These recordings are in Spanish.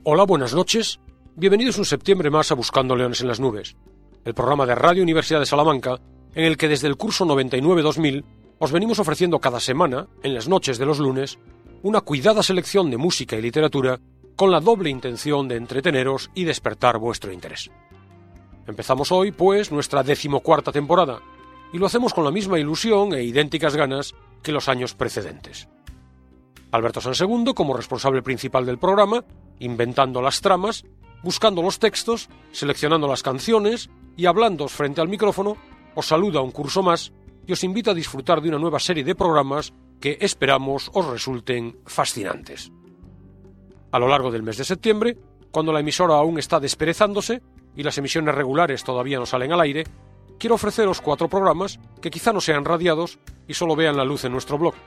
Hola, buenas noches. Bienvenidos un septiembre más a Buscando Leones en las Nubes, el programa de Radio Universidad de Salamanca, en el que desde el curso 99-2000 os venimos ofreciendo cada semana, en las noches de los lunes, una cuidada selección de música y literatura con la doble intención de entreteneros y despertar vuestro interés. Empezamos hoy, pues, nuestra 14ª temporada, y lo hacemos con la misma ilusión e idénticas ganas que los años precedentes. Alberto Sansegundo, como responsable principal del programa, inventando las tramas, buscando los textos, seleccionando las canciones y hablándoos frente al micrófono, os saluda un curso más y os invita a disfrutar de una nueva serie de programas que esperamos os resulten fascinantes. A lo largo del mes de septiembre, cuando la emisora aún está desperezándose y las emisiones regulares todavía no salen al aire, quiero ofreceros 4 programas que quizá no sean radiados y solo vean la luz en nuestro blog,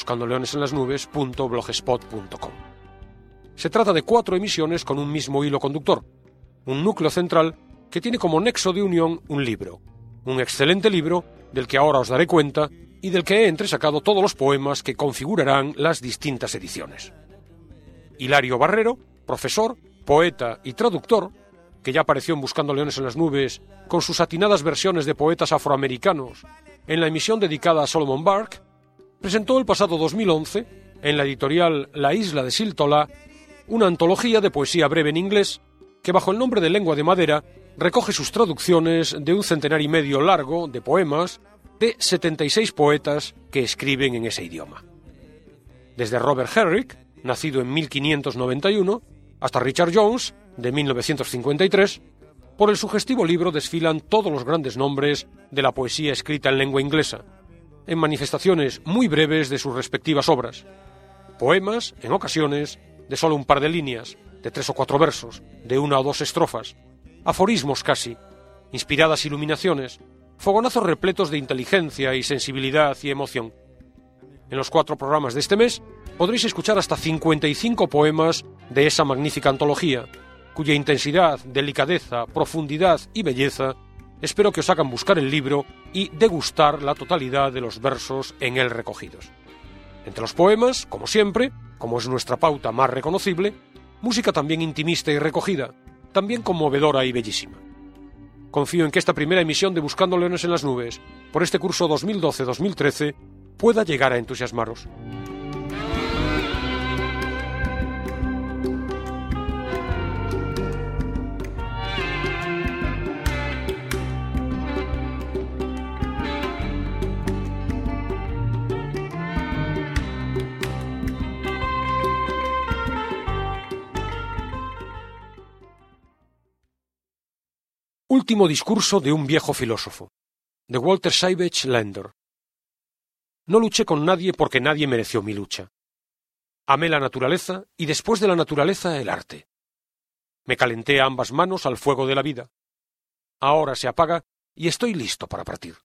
buscandoleonesenlasnubes.blogspot.com. Se trata de 4 emisiones con un mismo hilo conductor, un núcleo central que tiene como nexo de unión un libro, un excelente libro del que ahora os daré cuenta y del que he entresacado todos los poemas que configurarán las distintas ediciones. Hilario Barrero, profesor, poeta y traductor, que ya apareció en Buscando Leones en las Nubes con sus atinadas versiones de poetas afroamericanos en la emisión dedicada a Solomon Burke, presentó el pasado 2011, en la editorial La Isla de Siltola, una antología de poesía breve en inglés que, bajo el nombre de Lengua de Madera, recoge sus traducciones de un centenar y medio largo de poemas de 76 poetas que escriben en ese idioma. Desde Robert Herrick, nacido en 1591, hasta Richard Jones, de 1953, por el sugestivo libro desfilan todos los grandes nombres de la poesía escrita en lengua inglesa, en manifestaciones muy breves de sus respectivas obras. Poemas, en ocasiones, de solo un par de líneas, de 3 o 4 versos, de 1 o 2 estrofas, aforismos casi, inspiradas iluminaciones, fogonazos repletos de inteligencia y sensibilidad y emoción. En los 4 programas de este mes podréis escuchar hasta 55 poemas de esa magnífica antología, cuya intensidad, delicadeza, profundidad y belleza espero que os hagan buscar el libro y degustar la totalidad de los versos en él recogidos. Entre los poemas, como siempre, como es nuestra pauta más reconocible, música también intimista y recogida, también conmovedora y bellísima. Confío en que esta primera emisión de Buscando Leones en las Nubes, por este curso 2012-2013, pueda llegar a entusiasmaros. Último discurso de un viejo filósofo, de Walter Savage Landor. No luché con nadie porque nadie mereció mi lucha. Amé la naturaleza y después de la naturaleza el arte. Me calenté a ambas manos al fuego de la vida. Ahora se apaga y estoy listo para partir.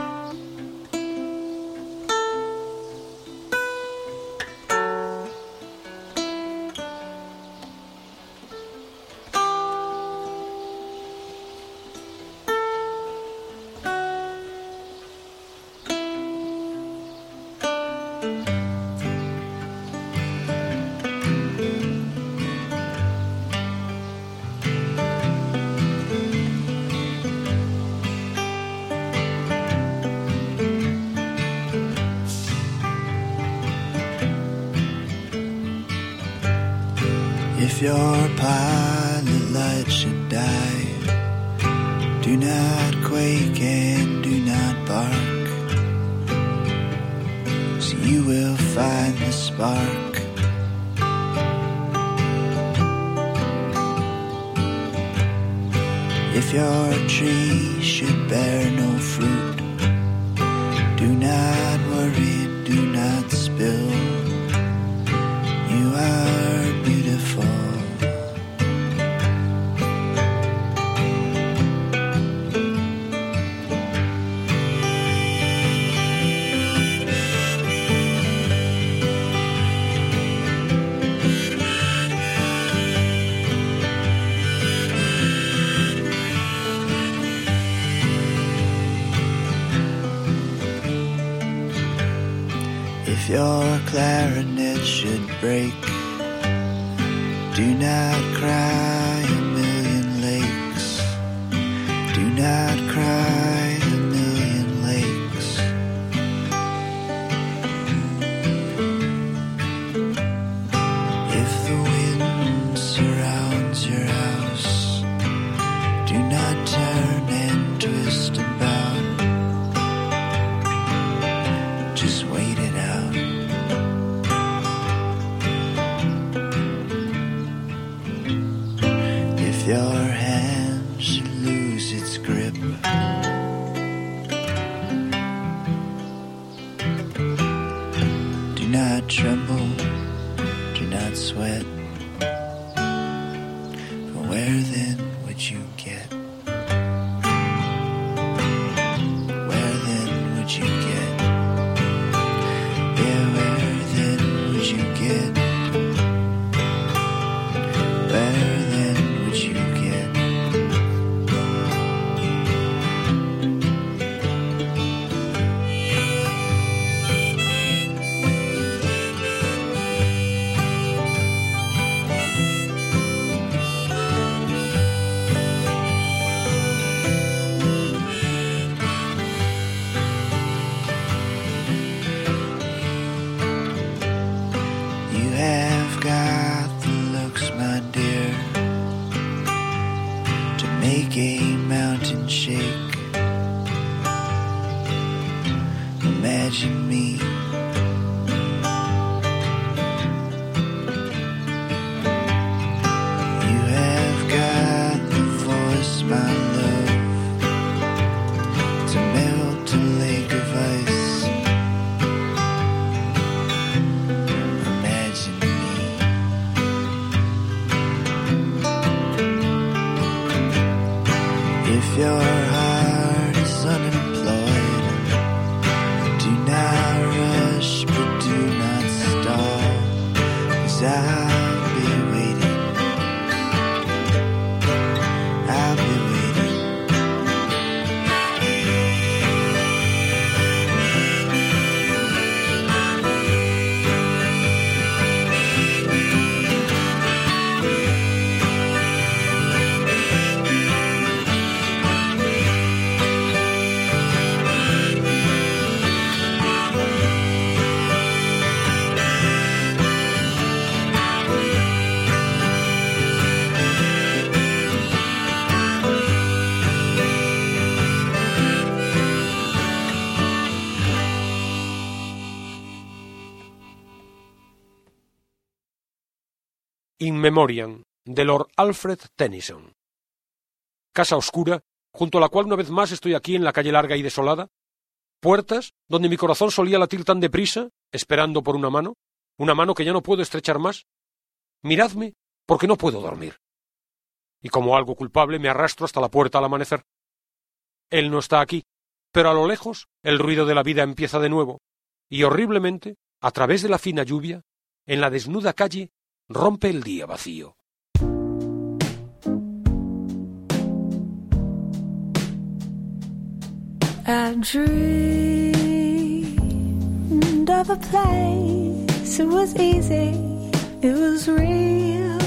If your pilot light should die, do not quake and do not bark, so you will find the spark. If your tree should bear no fruit, do not worry, do not spill, you are beautiful. If your clarinet should break, Do not cry a million lakes. Do not cry a million lakes. If the wind surrounds your house, do not turn and twist about. Just wait it out. If your hand should lose its grip, do not tremble, do not sweat. For where then would you get? Where then would you get? Yeah, where then would you get? Where then would you get? You have got the looks, my dear, to make a mountain shake. Imagine me You have got the voice, my love, to melt a lake of ice. Imagine me. If your heart is unemployed, do not rush, but do not stall, 'cause I'll be waiting. I'll be waiting. In Memoriam, de Lord Alfred Tennyson. Casa oscura, junto a la cual una vez más estoy aquí en la calle larga y desolada. Puertas, donde mi corazón solía latir tan deprisa, esperando por una mano que ya no puedo estrechar más. Miradme, porque no puedo dormir. Y como algo culpable me arrastro hasta la puerta al amanecer. Él no está aquí, pero a lo lejos el ruido de la vida empieza de nuevo, y horriblemente, a través de la fina lluvia, en la desnuda calle, rompe el día vacío. I dreamed of a place. It was easy, it was real.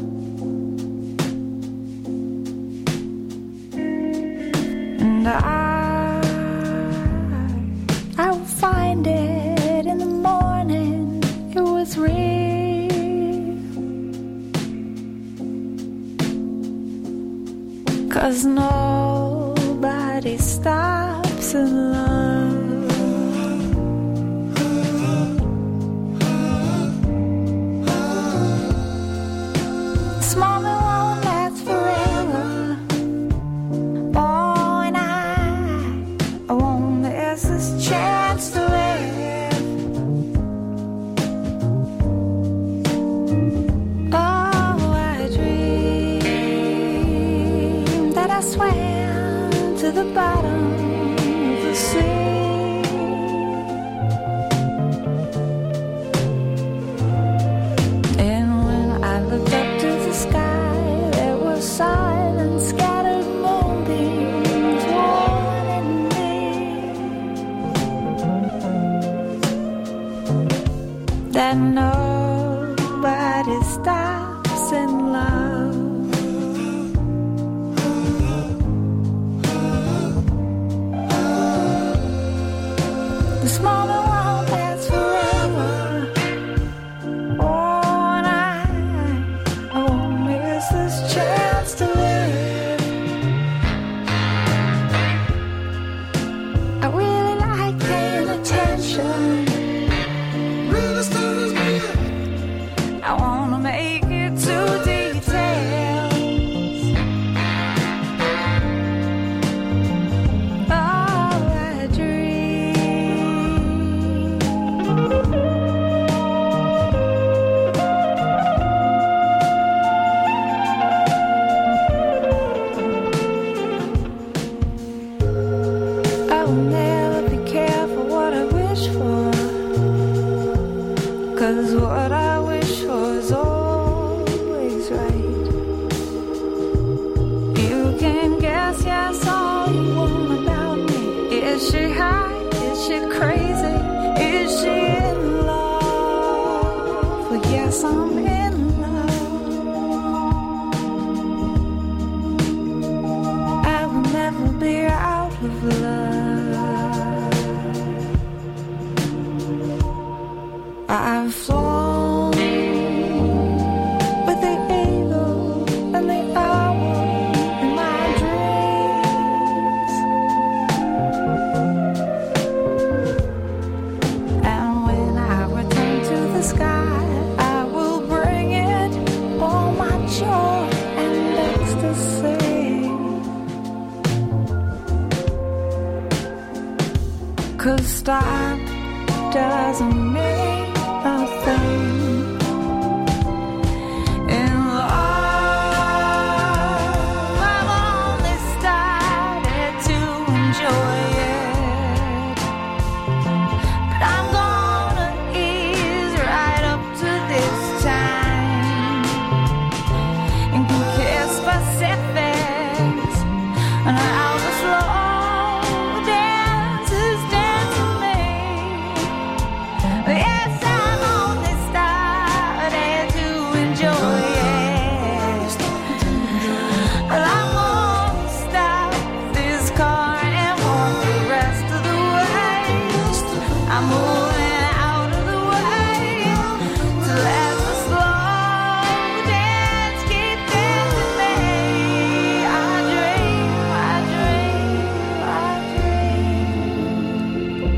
And I will find it in the morning. It was real. Cause nobody stops in love. This moment won't last forever. Oh, and I won't miss this chance to live. Oh, I dream that I swam to the bottom of the chance to live. I really like paying attention. I wanna make it to details. Oh, I dream. I will never be careful what I wish for, 'cause what I wish for is always right. You can guess, yes, all you want about me. Is she high? Is she crazy? Is she in love? Well, yes, I'm in love. I will never be out of love. I've flown with the eagle and the owl in my dreams. And when I return to the sky, I will bring it all my joy and ecstasy. 'Cause time doesn't mean a thing in love. I've only started to enjoy it, but I'm gonna ease right up to this time and compare specifics and how the slow dances dance with me. Yes, I'm only starting to enjoy it, but I'm gonna stop this car and walk the rest of the way. I'm moving out of the way to let the slow dance keep dancing me. I dream, I dream, I dream.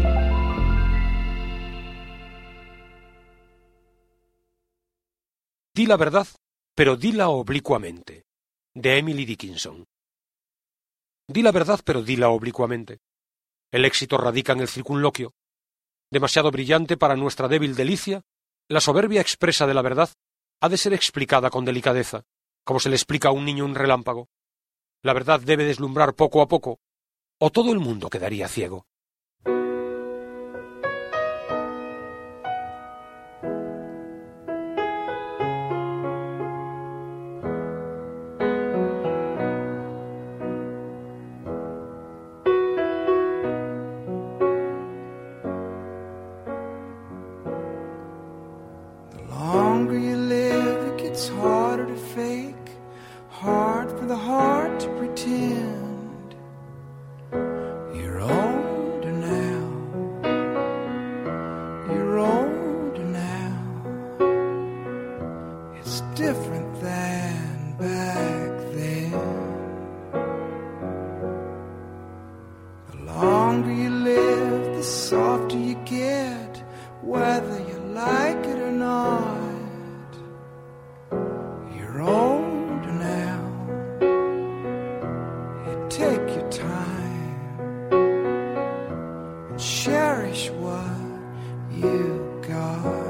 Di la verdad, pero dila oblicuamente, de Emily Dickinson. Di la verdad, pero dila oblicuamente. El éxito radica en el circunloquio. Demasiado brillante para nuestra débil delicia, la soberbia expresa de la verdad ha de ser explicada con delicadeza, como se le explica a un niño un relámpago. La verdad debe deslumbrar poco a poco, o todo el mundo quedaría ciego. The longer you live, it gets harder to fake, hard for the heart to pretend. You're older now, you're older now. It's different than back then. The longer you live, the softer you get, whether you like it or not. You're older now. You take your time and cherish what you got.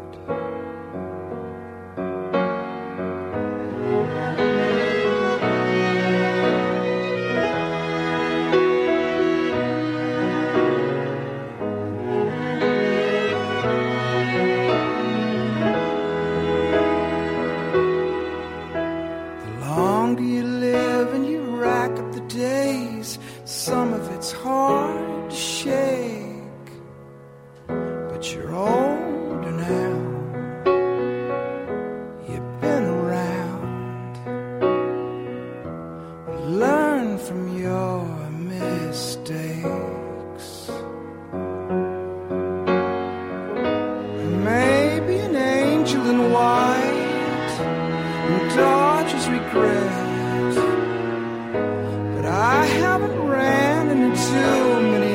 The longer you live and you rack up the days, some of it's hard to shake, but you're older now. You've been around. Learn from your mistakes. Maybe an angel in white and Dodger's regret regret. But I haven't ran into too many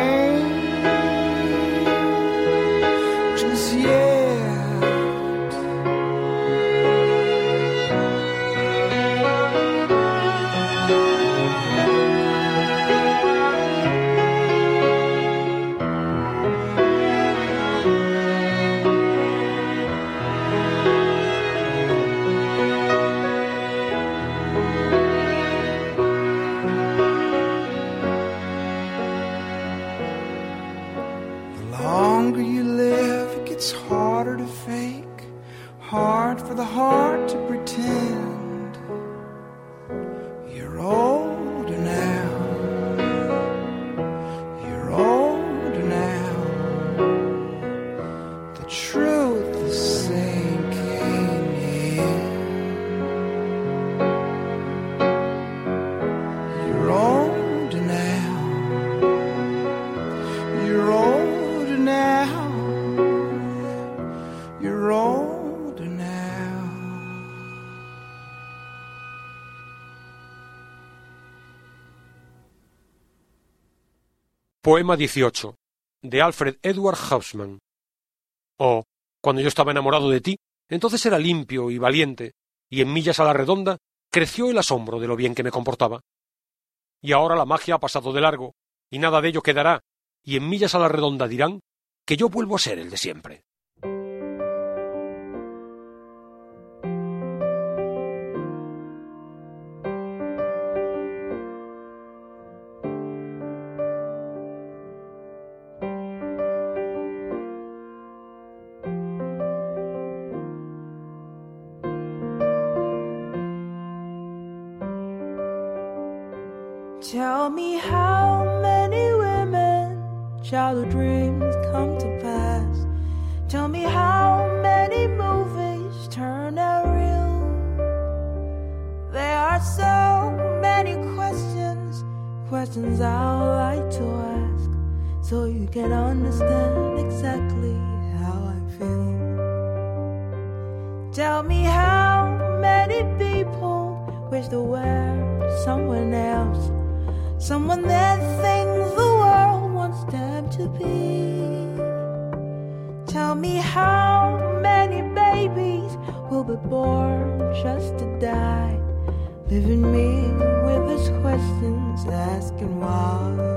angels yet. Harder to fake, hard for the heart to pretend. You're older now, you're older now. The truth is sinking in. You're older now, you're older now. You're older now. Poema 18, de Alfred Edward Hausman. Oh, cuando yo estaba enamorado de ti, entonces era limpio y valiente, y en millas a la redonda creció el asombro de lo bien que me comportaba. Y ahora la magia ha pasado de largo, y nada de ello quedará, y en millas a la redonda dirán que yo vuelvo a ser el de siempre. Tell me how many women childhood dreams come to pass. Tell me how many movies turn out real. There are so many questions, questions I'd like to ask, so you can understand exactly how I feel. Tell me how many people wish they were someone else, someone that thinks the world wants them to be. Tell me how many babies will be born just to die, leaving me with these questions asking why.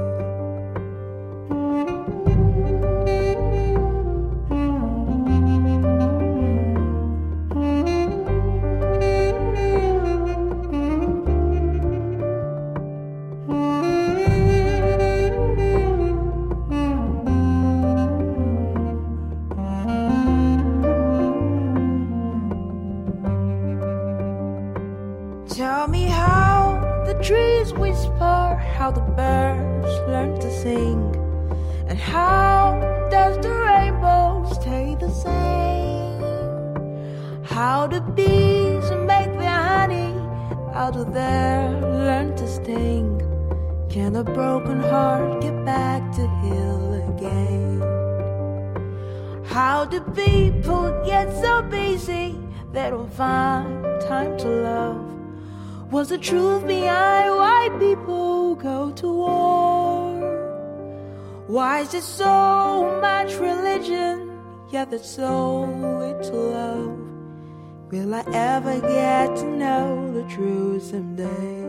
Tell me how the trees whisper, how the birds learn to sing, and how does the rainbow stay the same? How the bees make their honey, how do they learn to sting? Can a broken heart get back to heal again? How do people get so busy they don't find time to love? What's the truth behind why people go to war? Why is there so much religion, yet there's so little love? Will I ever get to know the truth someday?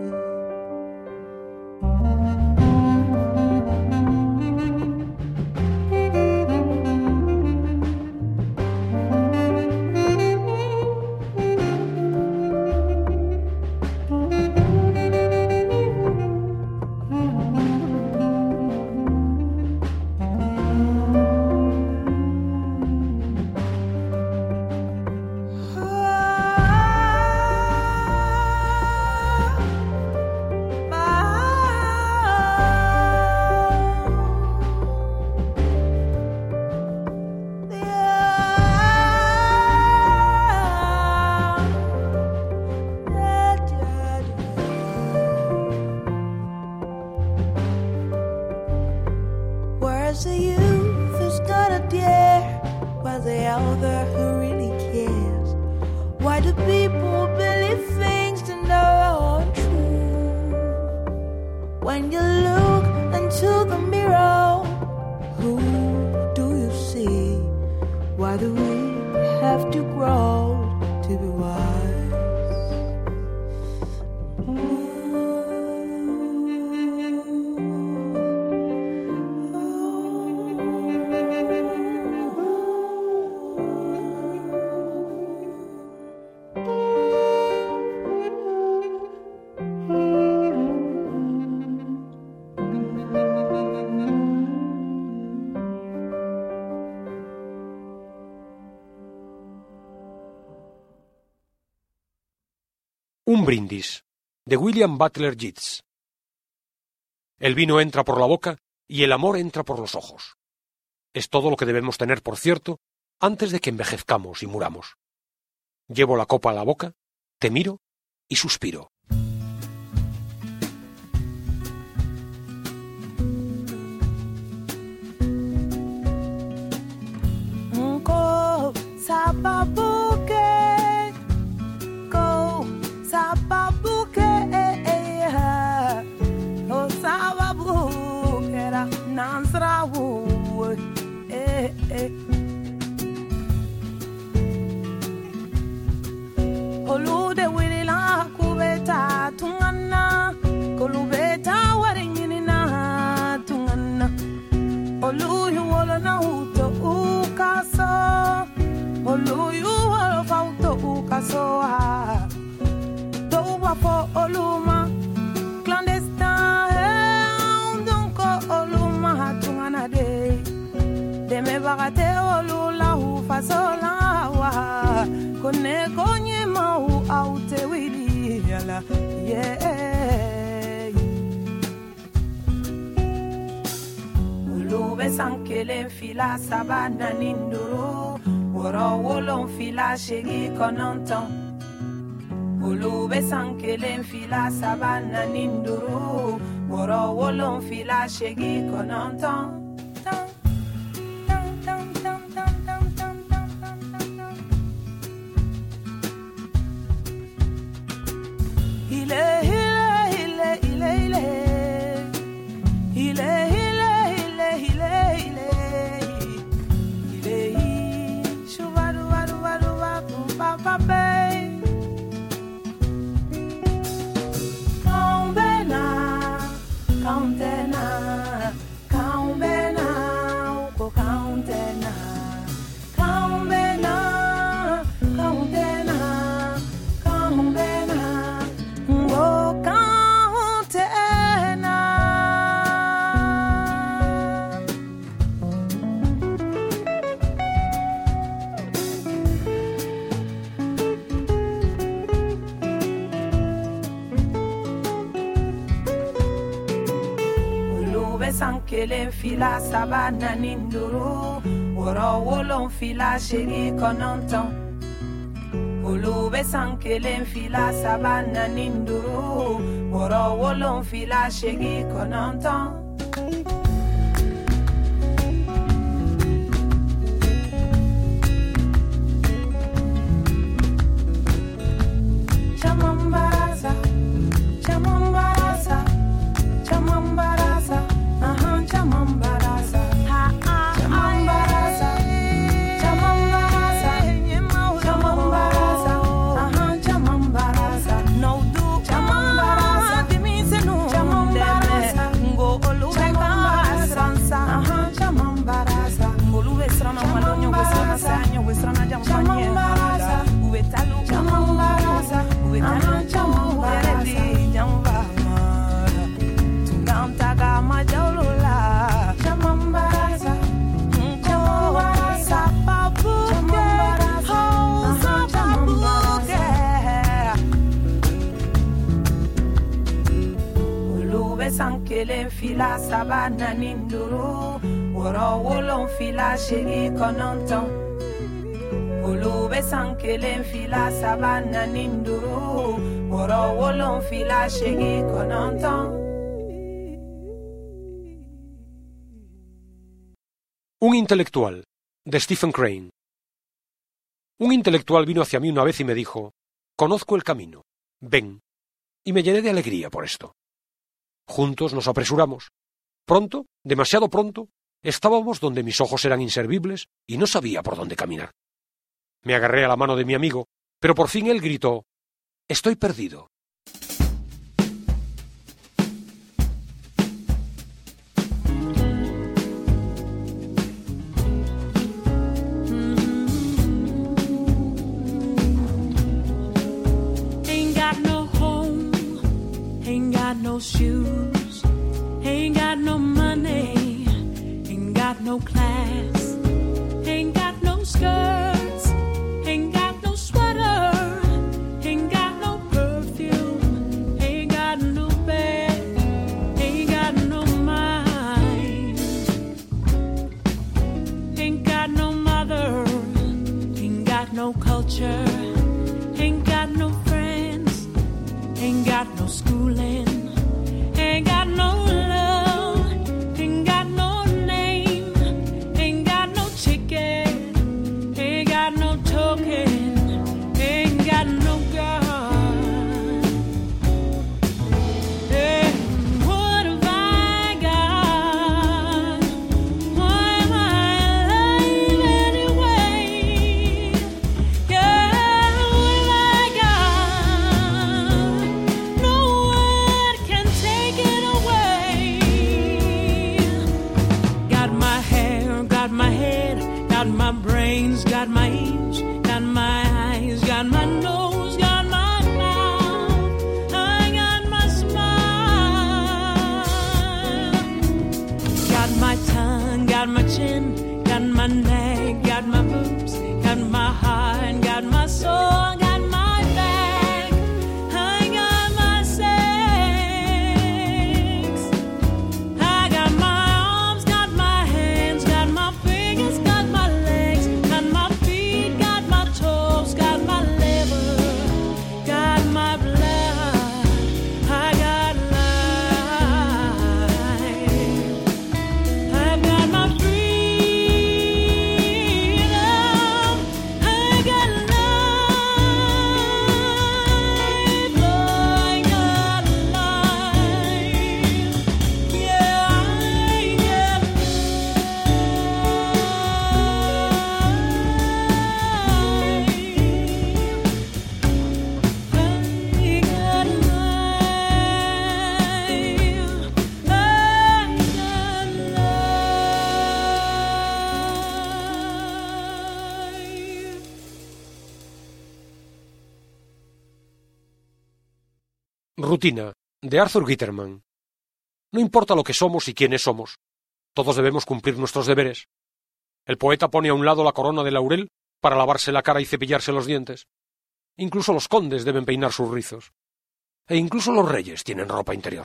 when you look into the mirror, who do you see? Why do we have to grow to be wise? Un brindis, de William Butler Yeats. El vino entra por la boca y el amor entra por los ojos. Es todo lo que debemos tener, por cierto, antes de que envejezcamos y muramos. Llevo la copa a la boca, te miro y suspiro. Olude wilila kubeta tungana, kolubeta warinina tungana. Oluyu wolona uto ukaso, oluyu wolo fauto ukaso ha. Touba fo oluma clandestin, donc oluma tungana de. Deme bagate olula ufasola wa, kone konye mau aute wili yala yeah. Ulube sankele fila sabana ninduru, woro wolon fila shegi kononton. Ulube sankele fila sabana ninduru, woro wolon fila shegi kononton. Sankele fila sabana ninduru, woro wolon fila shegi kononton. Ulube sankele fila sabana ninduru, woro wolon fila shegi kononton. Chamambaraza, chamambaraza, chamambaraza. Chamambaraza, chamambaraza, chamambaraza, chamambaraza, chamambaraza. No do chamambaraza, dimise no chamambaraza. Go oluweka sansa, chamambaraza. Oluwe strana malonyo westrana sanyo westrana chamambaraza. Uwe talu chamambaraza, uwe talu chamambaraza. Jamba tunganta gama jawlo. Sankele fila sabana ninduru, woro wolon fila shegi kononton. Ulube sankele fila sabana ninduru, woro wolon fila shegi kononton. Un intelectual, de Stephen Crane. Un intelectual vino hacia mí una vez y me dijo: «Conozco el camino, ven», y me llené de alegría por esto. Juntos nos apresuramos. Pronto, demasiado pronto, estábamos donde mis ojos eran inservibles y no sabía por dónde caminar. Me agarré a la mano de mi amigo, pero por fin él gritó: «Estoy perdido». No shoes, ain't got no money, ain't got no class, ain't got no skirts, ain't got no sweater, ain't got no perfume, ain't got no bed, ain't got no mind, ain't got no mother, ain't got no culture, ain't got no friends, ain't got no schooling. Ain't got no love, ain't got no name, ain't got no ticket, ain't got no token, ain't got no God. Hey, what have I got? Why am I alive anyway? Yeah, what have I got? No one can take it away. Got my hair, got my head, got my brains, got my ears, got my eyes, got my nose, got my mouth, I got my smile. Got my tongue, got my chin, got my neck, got my boobs, got my heart, got my soul, got my back, I got my sex. I got my arms, got my hands, got my fingers, got my legs, got my feet, got my toes, got my liver, got my blood, I got life. I've got my freedom, I got life, I got life. Yeah, I got Rutina, de Arthur Guiterman. No importa lo que somos y quiénes somos, todos debemos cumplir nuestros deberes. El poeta pone a un lado la corona de laurel para lavarse la cara y cepillarse los dientes. Incluso los condes deben peinar sus rizos. E incluso los reyes tienen ropa interior.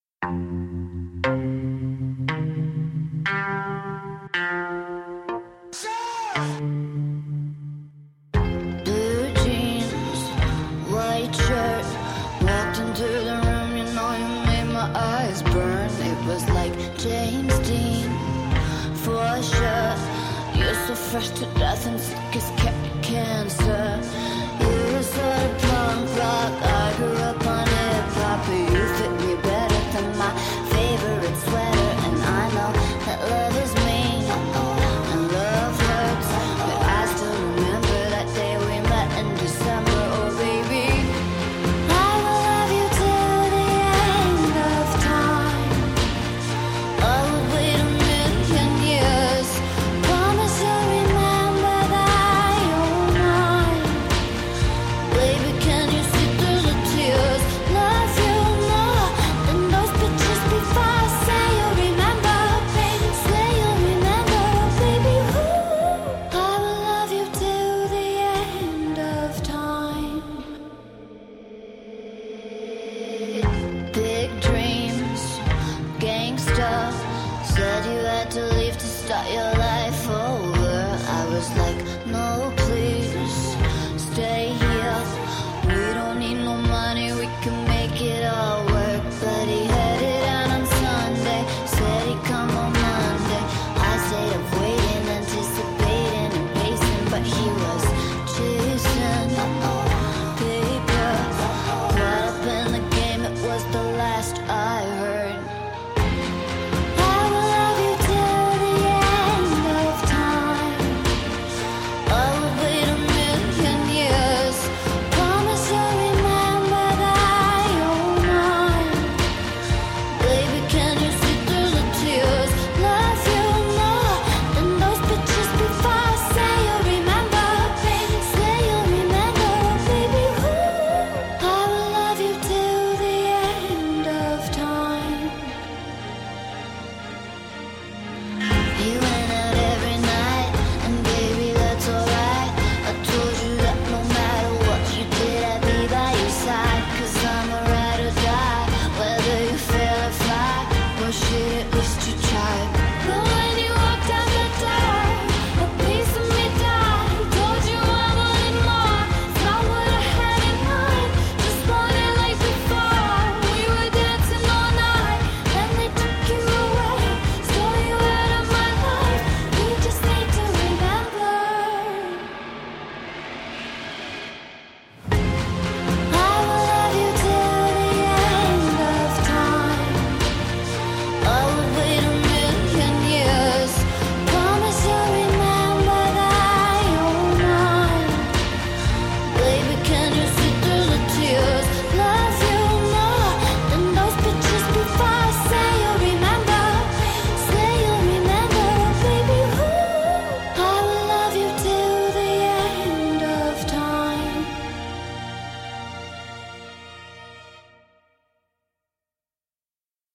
Blue jeans, white shirt, walked into the room, you know you made my eyes burn. It was like James Dean, for sure. You're so fresh to death and sick as cancer. You're sort of punk rock, I grew up on hip-hop, but you fit me better than my favorite sweater. And I know that love is mean, and love hurts, but I still remember that day we met in December. Oh baby, I will love you till the end of time. I would wait a million years. Promise you'll remember that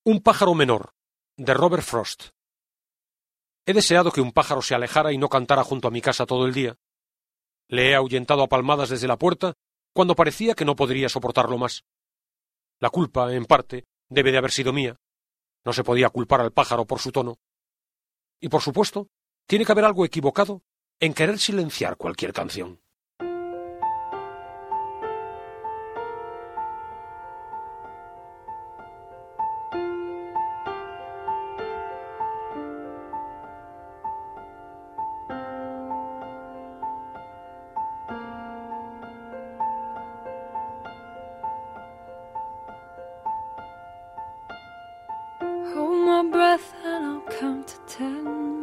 Un pájaro menor, de Robert Frost. He deseado que un pájaro se alejara y no cantara junto a mi casa todo el día. Le he ahuyentado a palmadas desde la puerta cuando parecía que no podría soportarlo más. La culpa, en parte, debe de haber sido mía. No se podía culpar al pájaro por su tono. Y, por supuesto, tiene que haber algo equivocado en querer silenciar cualquier canción. Hold my breath and I'll count to 10.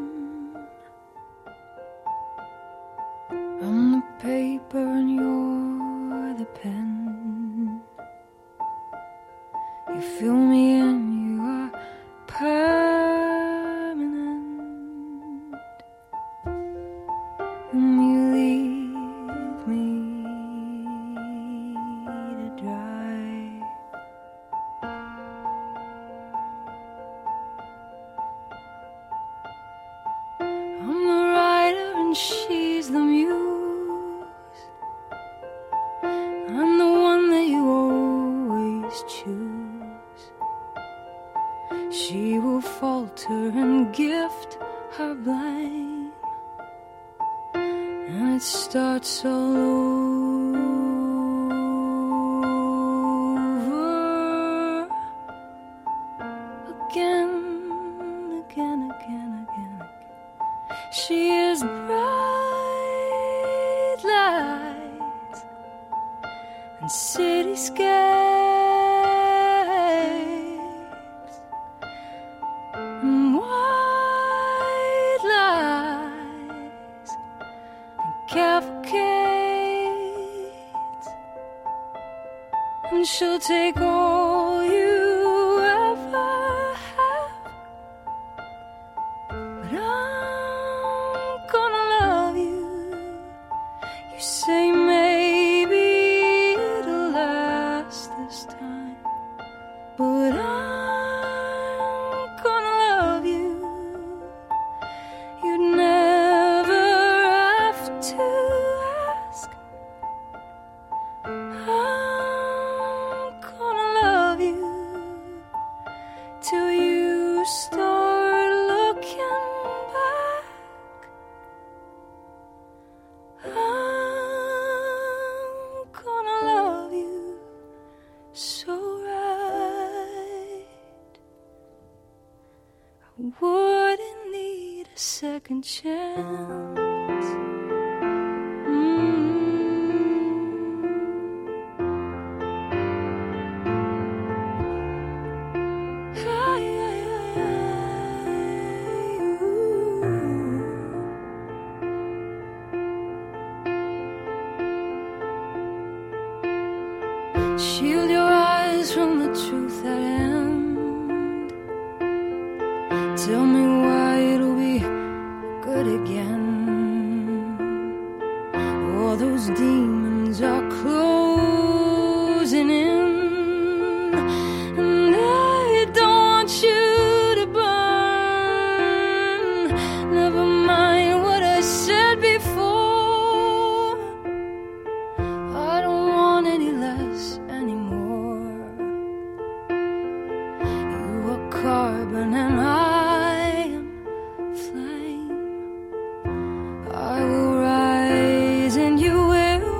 I'm the paper and you're the pen. You fill me in, you are permanent. And you leave me to dry. I'm the writer and she's the muse. I'm the one that you always choose. She will falter and gift her blame, and it starts all over again. She is bright lights and cityscapes and white lies and cavalcades, and she'll take all you ever have, but I'm gonna love you. You say maybe it'll last this time, but I'm gonna love you. You'd never have to ask. I'm gonna love you till you start looking back. I'm gonna love you so right. I wouldn't need a second chance. Shield your eyes from the truth at end. Tell me why it'll be good again. All those demons are closing in, and I don't want you to burn. Never mind what I said before. I don't want any less anymore. You are carbon and I am flame. I will rise and you will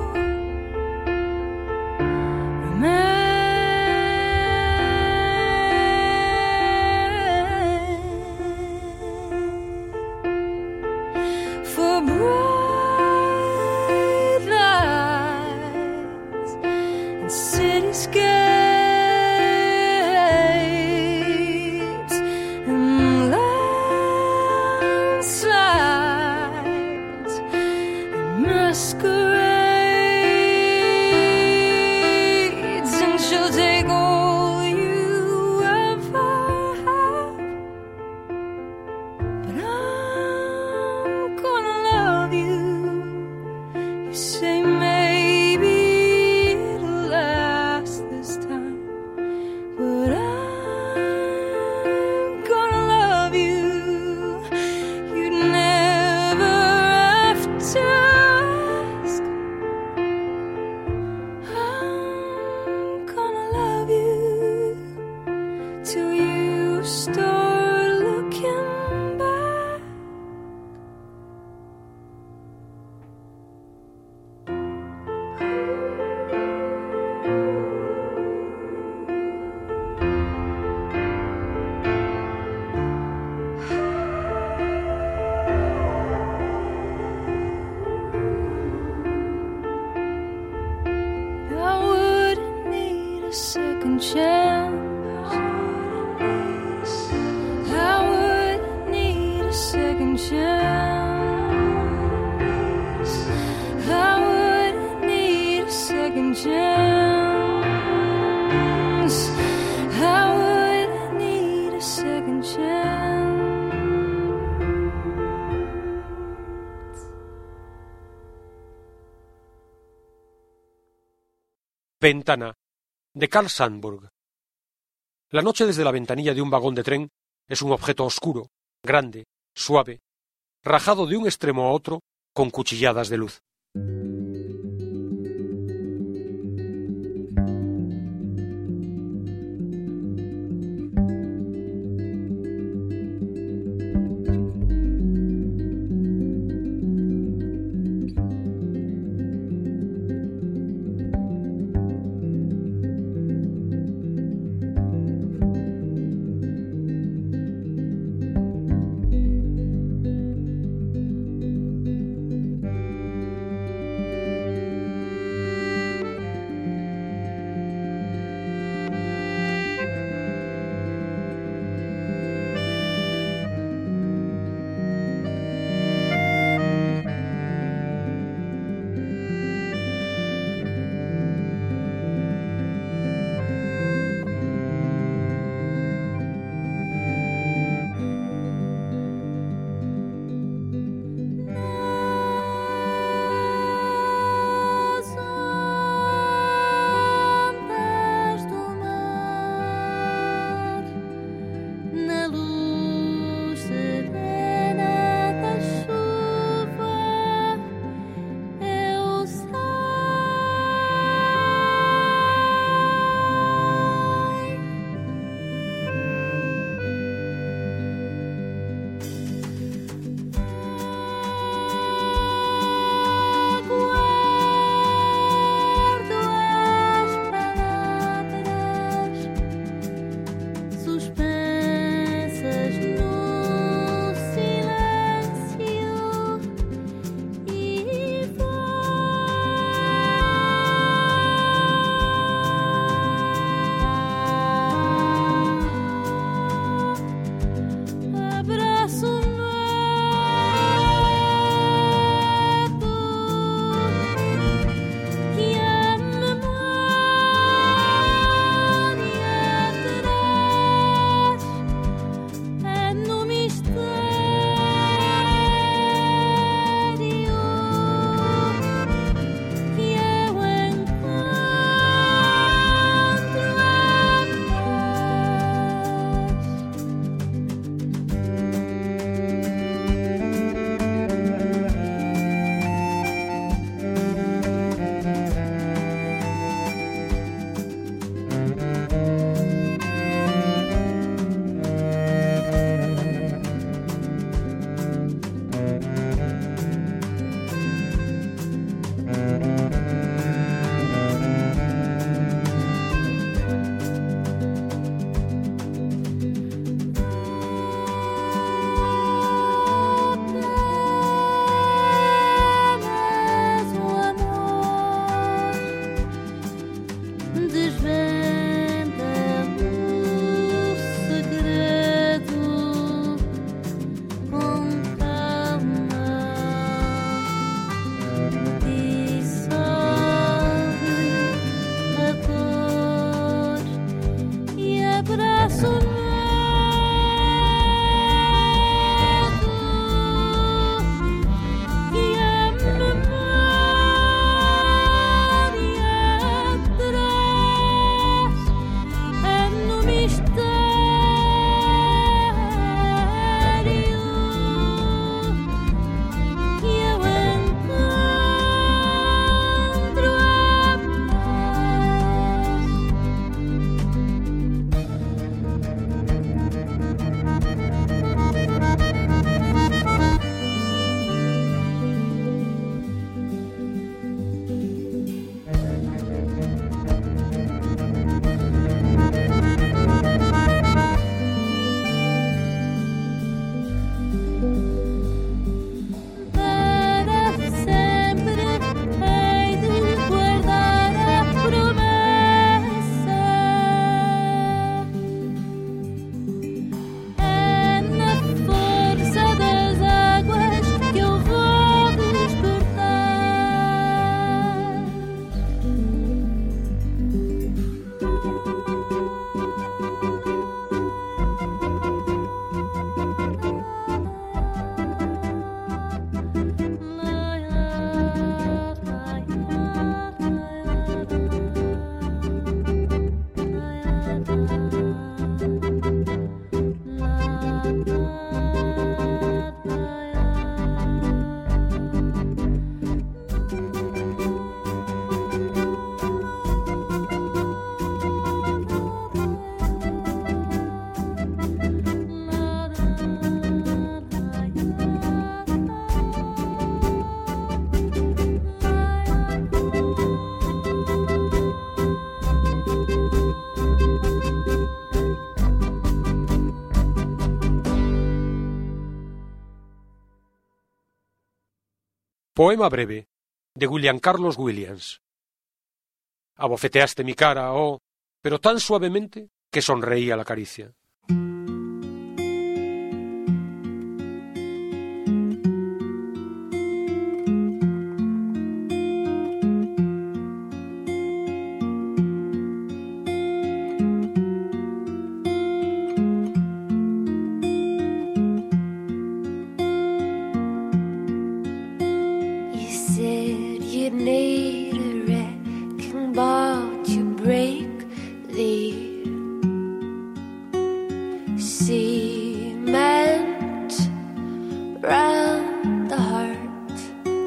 second chance. I would need a second chance. I would need a second chance. I would need a second chance. Ventana, de Carl Sandburg. La noche desde la ventanilla de un vagón de tren es un objeto oscuro, grande, suave, rajado de un extremo a otro con cuchilladas de luz. Poema breve de William Carlos Williams. Abofeteaste mi cara, oh, pero tan suavemente que sonreía la caricia. You said you'd need a wrecking ball to break the cement round the heart.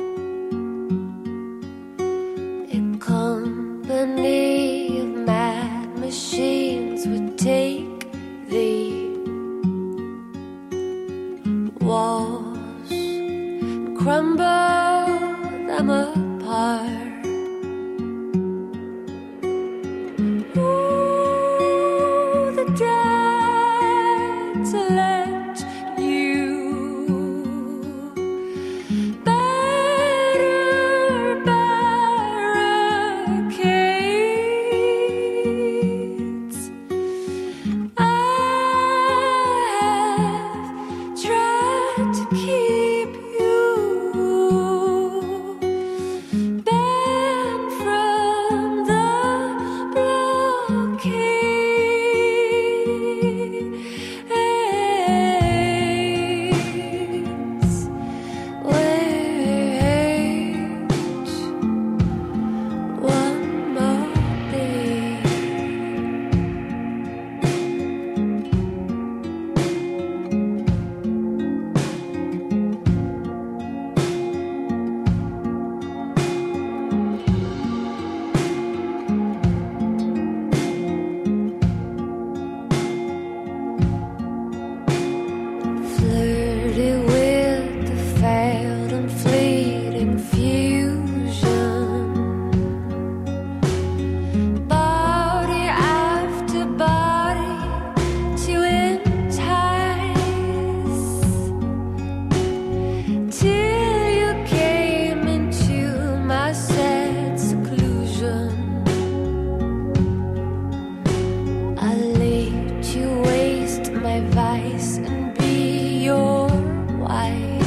A company of mad machines would take the walls and crumble them apart. Ooh, the dead to let you better barricades. I have tried to keep you banned from the blockades. Wait one more day. Flirted with the failed and fleeting fusion. Body after body to entice, till you came into my sad seclusion. I let you waste my vice and be your wife.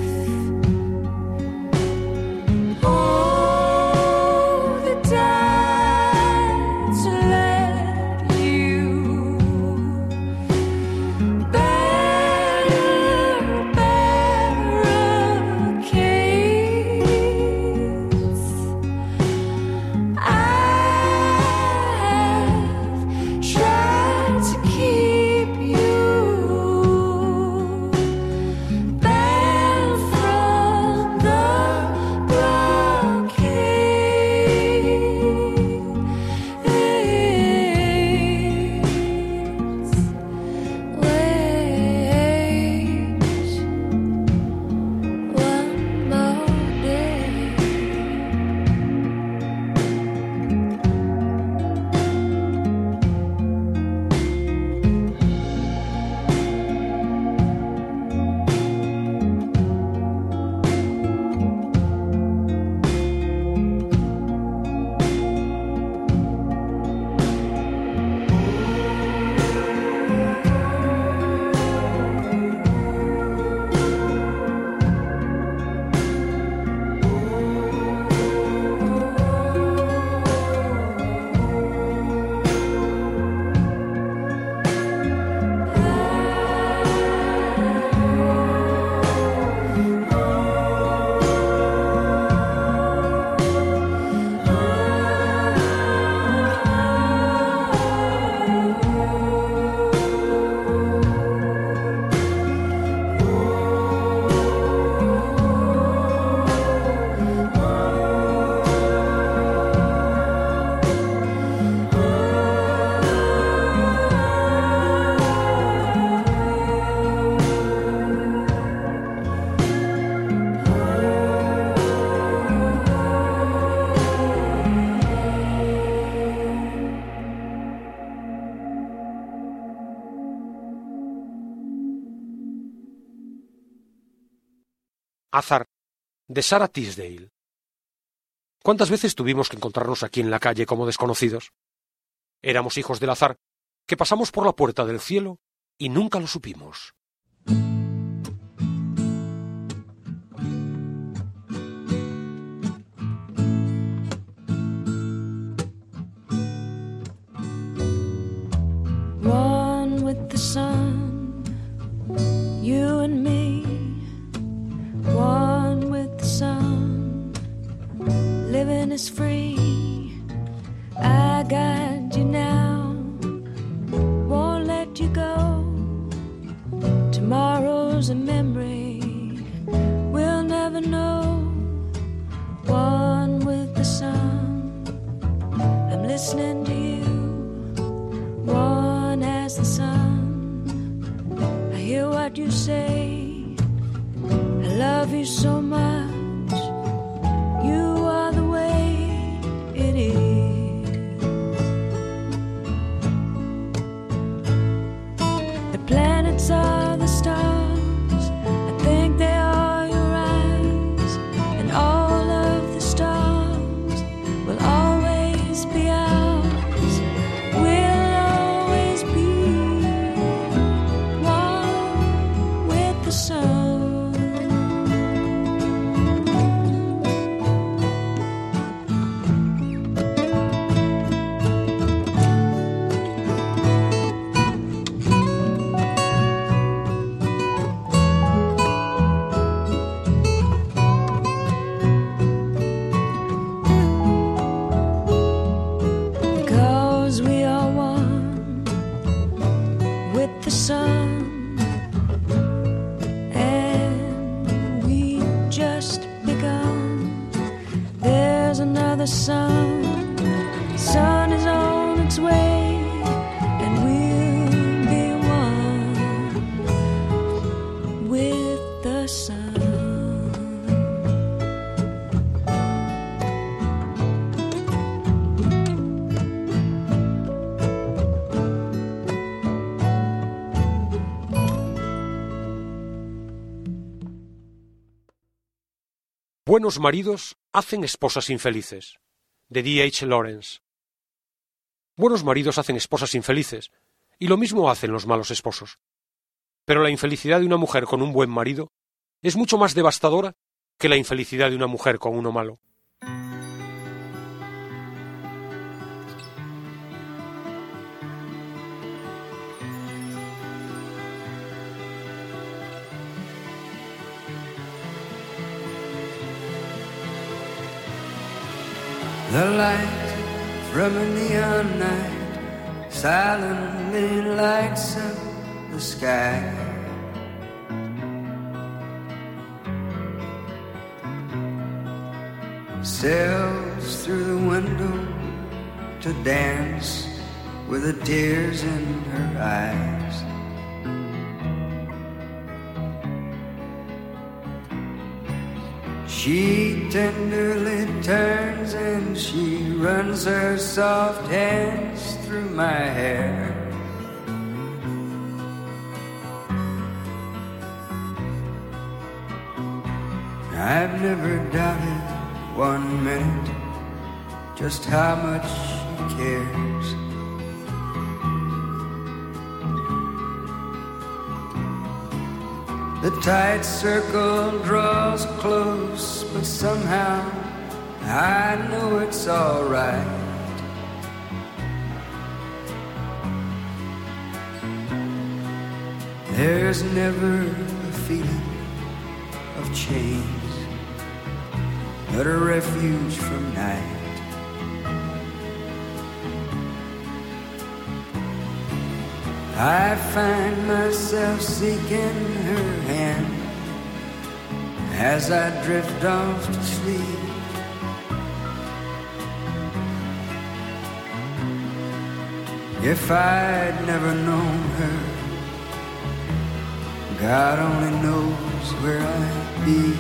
Oh, the dead to let you better barricades. I have tried to keep you banned from the blockades. Wait one more day. Azar de Sarah Tisdale. ¿Cuántas veces tuvimos que encontrarnos aquí en la calle como desconocidos? Éramos hijos del azar, que pasamos por la puerta del cielo y nunca lo supimos. One with the sun, you and me. One with the sun, living is free. I got you now, won't let you go. Tomorrow's a memory we'll never know. One with the sun, I'm listening to you. One as the sun, I hear what you say. I love you so much, you are the way it is. The planets are the stars, I think they are your eyes. And all of the stars will always be ours. We'll always be one with the sun. Because we are one with the sun, and we just begun. There's another sun, sun is on its way, and we'll be one with the sun. Buenos maridos hacen esposas infelices, de D.H. Lawrence. Buenos maridos hacen esposas infelices, y lo mismo hacen los malos esposos. Pero la infelicidad de una mujer con un buen marido es mucho más devastadora que la infelicidad de una mujer con uno malo. The light from a neon night silently lights up the sky. Sails through the window to dance with the tears in her eyes. She tenderly turns and she runs her soft hands through my hair. I've never doubted one minute just how much she cares. The tight circle draws close, but somehow I know it's all right. There's never a feeling of chains, but a refuge from night. I find myself seeking her hand as I drift off to sleep. If I'd never known her, God only knows where I'd be.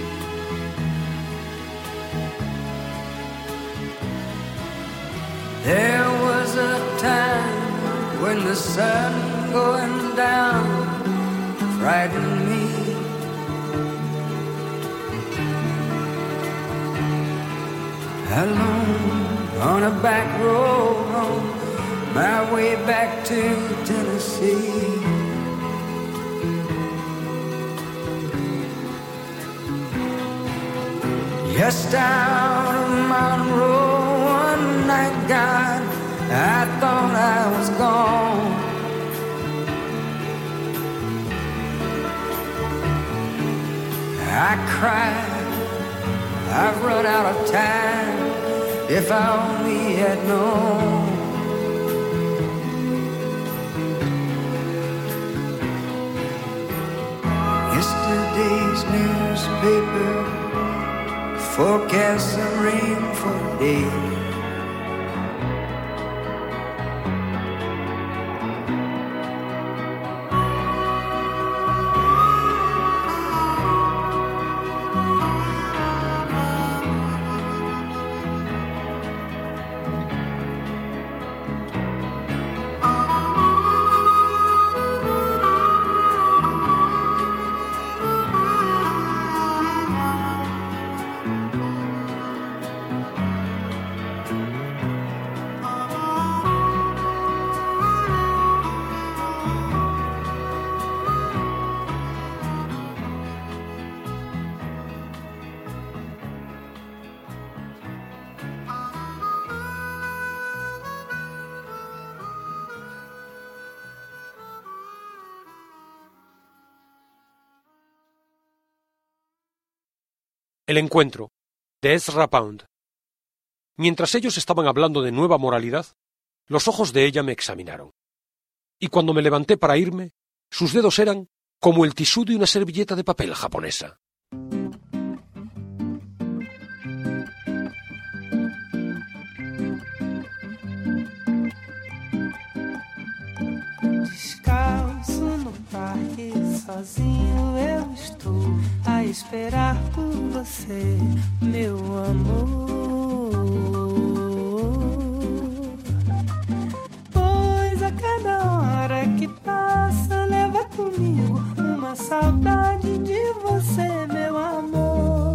There was a time when the sun going down frightened me. alone on a back road on my way back to Tennessee. Just out of Mountain Road one night, God, I thought I was gone. I cried, I've run out of time, if I only had known. Yesterday's newspaper forecast some rain for today. El encuentro, de Ezra Pound. Mientras ellos estaban hablando de nueva moralidad, los ojos de ella me examinaron. Y cuando me levanté para irme, sus dedos eran como el tisú de una servilleta de papel japonesa. Descalço no parque, sozinho eu estou a esperar por você, meu amor. Pois a cada hora que passa leva comigo uma saudade de você, meu amor.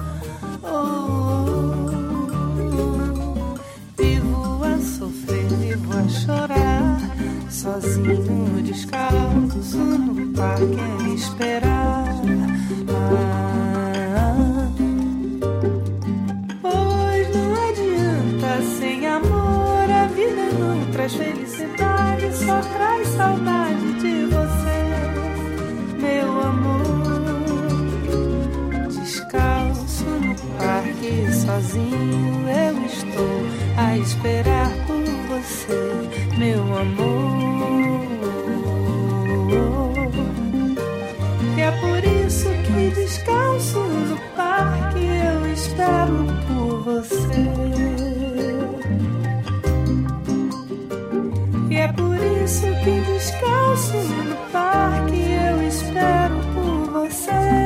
Vivo a sofrer, vivo a chorar, sozinho, descalço no parque a me esperar. Pois não adianta, sem amor a vida não traz felicidade, só traz saudade de você, meu amor. Descalço no parque, sozinho eu estou a esperar por você, meu amor. E é por isso que descalço no parque eu espero por você. E é por isso que descalço no parque eu espero por você.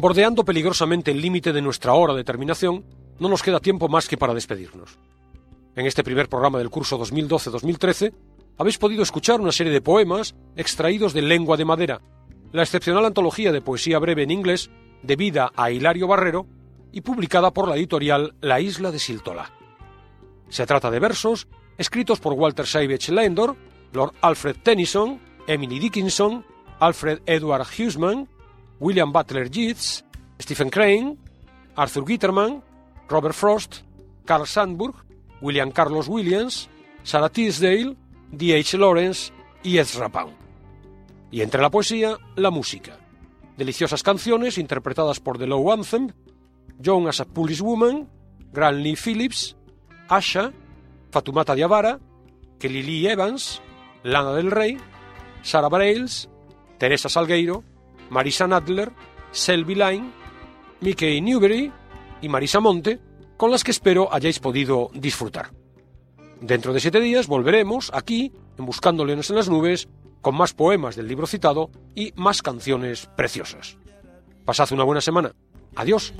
Bordeando peligrosamente el límite de nuestra hora de terminación, no nos queda tiempo más que para despedirnos. En este primer programa del curso 2012-2013 habéis podido escuchar una serie de poemas extraídos de Lengua de Madera, la excepcional antología de poesía breve en inglés debida a Hilario Barrero y publicada por la editorial La Isla de Siltola. Se trata de versos escritos por Walter Savage Landor, Lord Alfred Tennyson, Emily Dickinson, Alfred Edward Huseman, William Butler Yeats, Stephen Crane, Arthur Guiterman, Robert Frost, Carl Sandburg, William Carlos Williams, Sarah Teasdale, D.H. Lawrence y Ezra Pound. Y entre la poesía, la música. Deliciosas canciones interpretadas por The Low Anthem, Young as a Policewoman, Grant Lee Phillips, Asha, Fatoumata Diawara, Kelly Lee Evans, Lana del Rey, Sarah Bareilles, Teresa Salgueiro, Marisa Nadler, Selby Line, Mickey Newberry y Marisa Monte, con las que espero hayáis podido disfrutar. Dentro de 7 días volveremos aquí, en Buscando Leones en las Nubes, con más poemas del libro citado y más canciones preciosas. Pasad una buena semana. Adiós.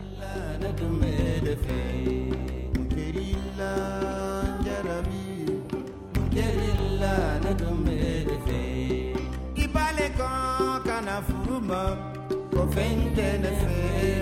Ko fente ne fe